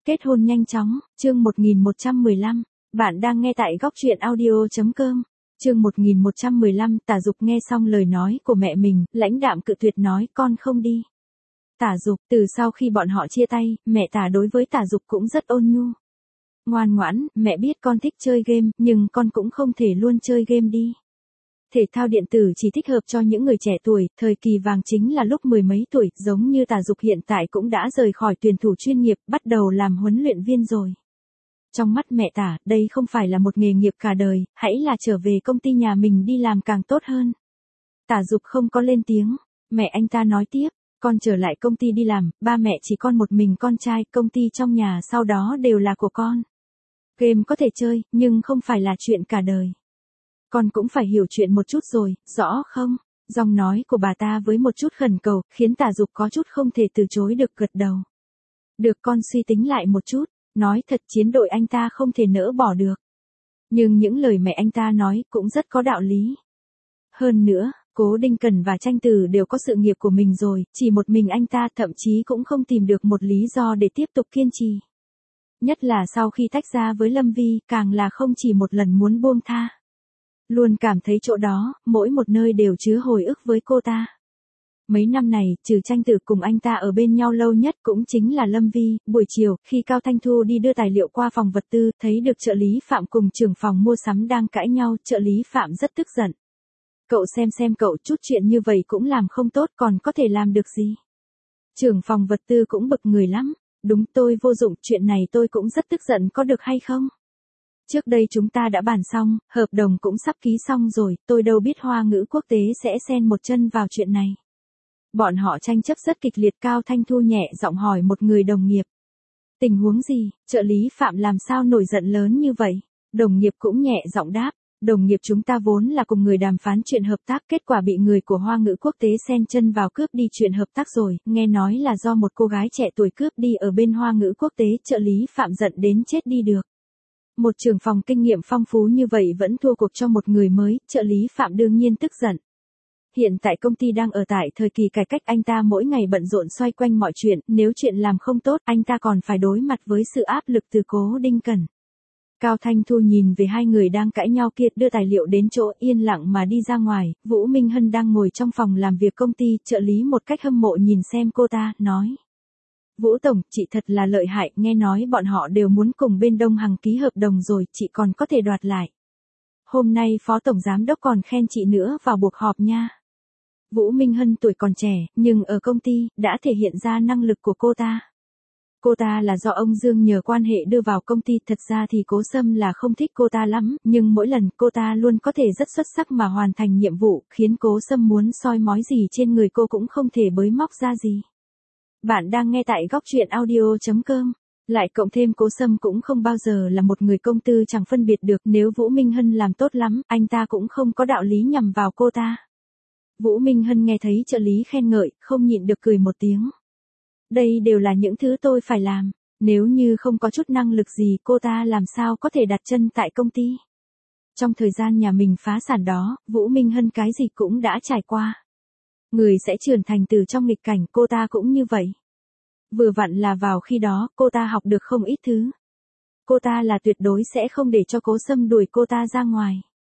Kết hôn nhanh chóng, chương 1115, bạn đang nghe tại góc truyện audio.com. Chương 1115, Tả Dục nghe xong lời nói của mẹ mình, lãnh đạm cự tuyệt nói con không đi. Tả Dục, từ sau khi bọn họ chia tay, mẹ Tả đối với Tả Dục cũng rất ôn nhu. Ngoan ngoãn, mẹ biết con thích chơi game, nhưng con cũng không thể luôn chơi game đi. Thể thao điện tử chỉ thích hợp cho những người trẻ tuổi, thời kỳ vàng chính là lúc mười mấy tuổi, giống như Tả Dục hiện tại cũng đã rời khỏi tuyển thủ chuyên nghiệp, bắt đầu làm huấn luyện viên rồi. Trong mắt mẹ Tả, đây không phải là một nghề nghiệp cả đời, hãy là trở về công ty nhà mình đi làm càng tốt hơn. Tả Dục không có lên tiếng, mẹ anh ta nói tiếp, con trở lại công ty đi làm, ba mẹ chỉ con một mình con trai, công ty trong nhà sau đó đều là của con. Game có thể chơi, nhưng không phải là chuyện cả đời. Con cũng phải hiểu chuyện một chút rồi, rõ không? Giọng nói của bà ta với một chút khẩn cầu, khiến Tả Dục có chút không thể từ chối được, gật đầu. Được, con suy tính lại một chút, nói thật chiến đội anh ta không thể nỡ bỏ được. Nhưng những lời mẹ anh ta nói cũng rất có đạo lý. Hơn nữa, Cố Đinh Cẩn và Tranh Tử đều có sự nghiệp của mình rồi, chỉ một mình anh ta thậm chí cũng không tìm được một lý do để tiếp tục kiên trì. Nhất là sau khi tách ra với Lâm Vi, càng là không chỉ một lần muốn buông tha. Luôn cảm thấy chỗ đó, mỗi một nơi đều chứa hồi ức với cô ta. Mấy năm này, trừ Tranh Tử cùng anh ta ở bên nhau lâu nhất cũng chính là Lâm Vi. Buổi chiều, khi Cao Thanh Thu đi đưa tài liệu qua phòng vật tư, thấy được trợ lý Phạm cùng trưởng phòng mua sắm đang cãi nhau, trợ lý Phạm rất tức giận. Cậu xem cậu, chút chuyện như vậy cũng làm không tốt, còn có thể làm được gì? Trưởng phòng vật tư cũng bực người lắm. Đúng, tôi vô dụng, chuyện này tôi cũng rất tức giận, có được hay không? Trước đây chúng ta đã bàn xong, hợp đồng cũng sắp ký xong rồi, tôi đâu biết Hoa Ngữ Quốc tế sẽ xen một chân vào chuyện này. Bọn họ tranh chấp rất kịch liệt. Cao Thanh Thu nhẹ giọng hỏi một người đồng nghiệp. Tình huống gì? Trợ lý Phạm làm sao nổi giận lớn như vậy? Đồng nghiệp cũng nhẹ giọng đáp. Đồng nghiệp chúng ta vốn là cùng người đàm phán chuyện hợp tác, kết quả bị người của Hoa Ngữ Quốc tế xen chân vào cướp đi chuyện hợp tác rồi, nghe nói là do một cô gái trẻ tuổi cướp đi ở bên Hoa Ngữ Quốc tế, trợ lý Phạm giận đến chết đi được. Một trưởng phòng kinh nghiệm phong phú như vậy vẫn thua cuộc cho một người mới, trợ lý Phạm đương nhiên tức giận. Hiện tại công ty đang ở tại thời kỳ cải cách, anh ta mỗi ngày bận rộn xoay quanh mọi chuyện, nếu chuyện làm không tốt, anh ta còn phải đối mặt với sự áp lực từ Cố Đinh Cẩn. Cao Thanh Thu nhìn về hai người đang cãi nhau kia, đưa tài liệu đến chỗ, yên lặng mà đi ra ngoài. Vũ Minh Hân đang ngồi trong phòng làm việc công ty, trợ lý một cách hâm mộ nhìn xem cô ta, nói. Vũ Tổng, chị thật là lợi hại, nghe nói bọn họ đều muốn cùng bên Đông Hằng ký hợp đồng rồi, chị còn có thể đoạt lại. Hôm nay Phó Tổng Giám Đốc còn khen chị nữa vào cuộc họp nha. Vũ Minh Hân tuổi còn trẻ, nhưng ở công ty, đã thể hiện ra năng lực của cô ta. Cô ta là do ông Dương nhờ quan hệ đưa vào công ty, thật ra thì Cố Sâm là không thích cô ta lắm, nhưng mỗi lần cô ta luôn có thể rất xuất sắc mà hoàn thành nhiệm vụ, khiến Cố Sâm muốn soi mói gì trên người cô cũng không thể bới móc ra gì. Bạn đang nghe tại góc truyện audio.com. Lại cộng thêm Cố Sâm cũng không bao giờ là một người công tư chẳng phân biệt được, nếu Vũ Minh Hân làm tốt lắm, anh ta cũng không có đạo lý nhằm vào cô ta. Vũ Minh Hân nghe thấy trợ lý khen ngợi, không nhịn được cười một tiếng. Đây đều là những thứ tôi phải làm, nếu như không có chút năng lực gì cô ta làm sao có thể đặt chân tại công ty. Trong thời gian nhà mình phá sản đó, Vũ Minh Hân cái gì cũng đã trải qua. Người sẽ trưởng thành từ trong nghịch cảnh, cô ta cũng như vậy. Vừa vặn là vào khi đó, cô ta học được không ít thứ. Cô ta là tuyệt đối sẽ không để cho Cố Sâm đuổi cô ta ra ngoài.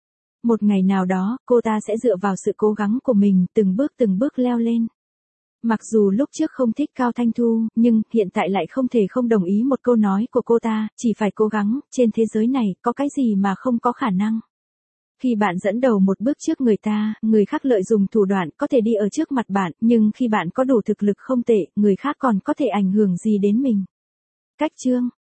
Một ngày nào đó, cô ta sẽ dựa vào sự cố gắng của mình, từng bước leo lên. Mặc dù lúc trước không thích Cao Thanh Thu, nhưng hiện tại lại không thể không đồng ý một câu nói của cô ta, chỉ phải cố gắng, trên thế giới này, có cái gì mà không có khả năng. Khi bạn dẫn đầu một bước trước người ta, người khác lợi dụng thủ đoạn có thể đi ở trước mặt bạn, nhưng khi bạn có đủ thực lực không tệ, người khác còn có thể ảnh hưởng gì đến mình. Cách chương